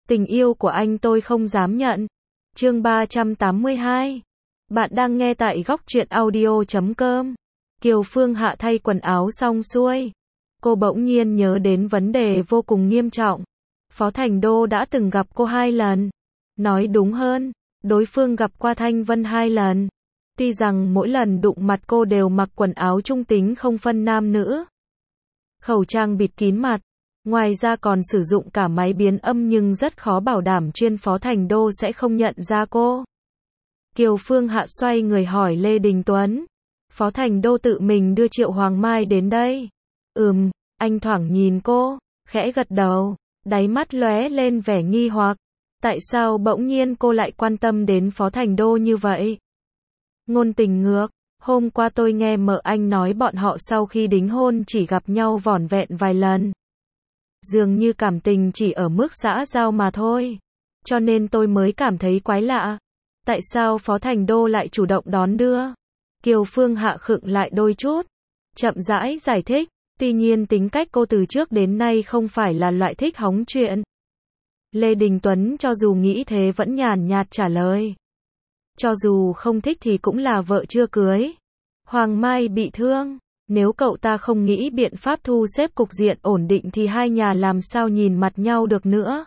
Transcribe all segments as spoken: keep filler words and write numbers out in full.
Tình yêu của anh tôi không dám nhận. Chương ba trăm tám mươi hai. Bạn đang nghe tại góc truyện audio chấm com. Kiều Phương Hạ thay quần áo xong xuôi. Cô bỗng nhiên nhớ đến vấn đề vô cùng nghiêm trọng. Phó Thành Đô đã từng gặp cô hai lần. Nói đúng hơn, đối phương gặp qua Thanh Vân hai lần. Tuy rằng mỗi lần đụng mặt cô đều mặc quần áo trung tính không phân nam nữ. Khẩu trang bịt kín mặt. Ngoài ra còn sử dụng cả máy biến âm nhưng rất khó bảo đảm chuyên Phó Thành Đô sẽ không nhận ra cô. Kiều Phương Hạ xoay người hỏi Lê Đình Tuấn. Phó Thành Đô tự mình đưa Triệu Hoàng Mai đến đây. Ừm, anh thoảng nhìn cô, khẽ gật đầu, đáy mắt lóe lên vẻ nghi hoặc. Tại sao bỗng nhiên cô lại quan tâm đến Phó Thành Đô như vậy? Ngôn tình ngược, hôm qua tôi nghe mợ anh nói bọn họ sau khi đính hôn chỉ gặp nhau vỏn vẹn vài lần. Dường như cảm tình chỉ ở mức xã giao mà thôi. Cho nên tôi mới cảm thấy quái lạ. Tại sao Phó Thành Đô lại chủ động đón đưa? Kiều Phương Hạ khựng lại đôi chút. Chậm rãi giải thích. Tuy nhiên tính cách cô từ trước đến nay không phải là loại thích hóng chuyện. Lê Đình Tuấn cho dù nghĩ thế vẫn nhàn nhạt trả lời. Cho dù không thích thì cũng là vợ chưa cưới. Hoàng Mai bị thương. Nếu cậu ta không nghĩ biện pháp thu xếp cục diện ổn định thì hai nhà làm sao nhìn mặt nhau được nữa.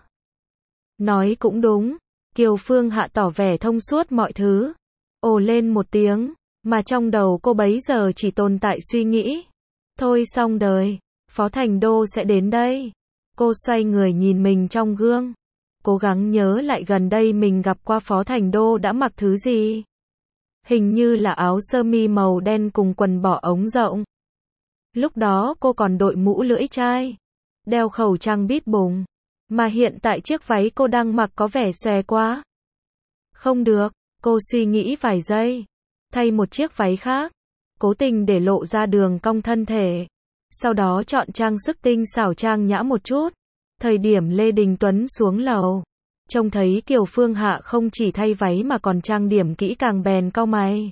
Nói cũng đúng. Kiều Phương Hạ tỏ vẻ thông suốt mọi thứ. Ồ lên một tiếng, mà trong đầu cô bấy giờ chỉ tồn tại suy nghĩ. Thôi xong đời, Phó Thành Đô sẽ đến đây. Cô xoay người nhìn mình trong gương. Cố gắng nhớ lại gần đây mình gặp qua Phó Thành Đô đã mặc thứ gì. Hình như là áo sơ mi màu đen cùng quần bò ống rộng. Lúc đó cô còn đội mũ lưỡi chai, đeo khẩu trang bít bùng, mà hiện tại chiếc váy cô đang mặc có vẻ xòe quá. Không được, cô suy nghĩ vài giây, thay một chiếc váy khác, cố tình để lộ ra đường cong thân thể, sau đó chọn trang sức tinh xảo trang nhã một chút. Thời điểm Lê Đình Tuấn xuống lầu, trông thấy Kiều Phương Hạ không chỉ thay váy mà còn trang điểm kỹ càng bèn cau mày.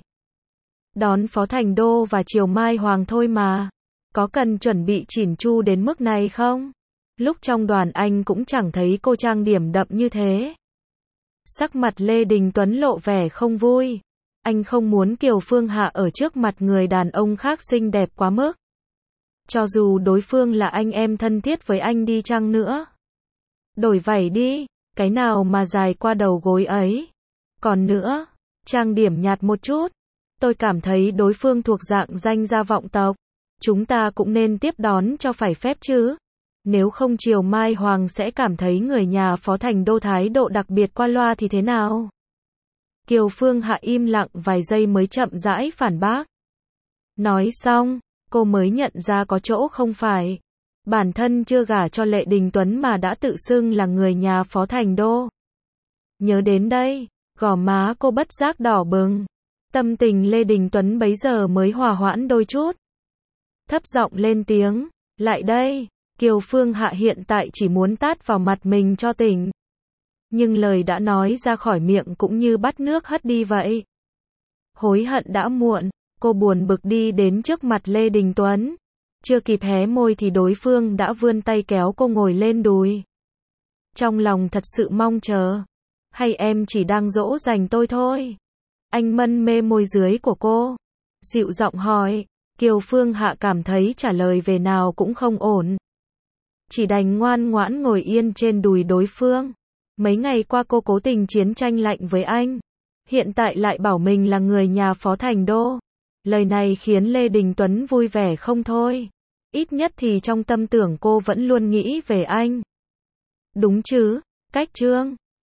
Đón Phó Thành Đô và Triều Mai Hoàng thôi mà. Có cần chuẩn bị chỉn chu đến mức này không? Lúc trong đoàn anh cũng chẳng thấy cô trang điểm đậm như thế. Sắc mặt Lê Đình Tuấn lộ vẻ không vui. Anh không muốn Kiều Phương Hạ ở trước mặt người đàn ông khác xinh đẹp quá mức. Cho dù đối phương là anh em thân thiết với anh đi chăng nữa. Đổi vải đi, cái nào mà dài qua đầu gối ấy. Còn nữa, trang điểm nhạt một chút. Tôi cảm thấy đối phương thuộc dạng danh gia vọng tộc. Chúng ta cũng nên tiếp đón cho phải phép chứ. Nếu không Triều Mai Hoàng sẽ cảm thấy người nhà Phó Thành Đô thái độ đặc biệt qua loa thì thế nào? Kiều Phương Hạ im lặng vài giây mới chậm rãi phản bác. Nói xong, cô mới nhận ra có chỗ không phải. Bản thân chưa gả cho Lê Đình Tuấn mà đã tự xưng là người nhà Phó Thành Đô. Nhớ đến đây, gò má cô bất giác đỏ bừng. Tâm tình Lê Đình Tuấn bấy giờ mới hòa hoãn đôi chút. Thấp giọng lên tiếng, lại đây. Kiều Phương Hạ hiện tại chỉ muốn tát vào mặt mình cho tỉnh. Nhưng lời đã nói ra khỏi miệng cũng như bắt nước hất đi vậy. Hối hận đã muộn, cô buồn bực đi đến trước mặt Lê Đình Tuấn. Chưa kịp hé môi thì đối phương đã vươn tay kéo cô ngồi lên đùi. Trong lòng thật sự mong chờ. Hay em chỉ đang dỗ dành tôi thôi? Anh mân mê môi dưới của cô. Dịu giọng hỏi. Kiều Phương Hạ cảm thấy trả lời về nào cũng không ổn. Chỉ đành ngoan ngoãn ngồi yên trên đùi đối phương. Mấy ngày qua cô cố tình chiến tranh lạnh với anh. Hiện tại lại bảo mình là người nhà Phó Thành Đô. Lời này khiến Lê Đình Tuấn vui vẻ không thôi. Ít nhất thì trong tâm tưởng cô vẫn luôn nghĩ về anh. Đúng chứ, cách chương.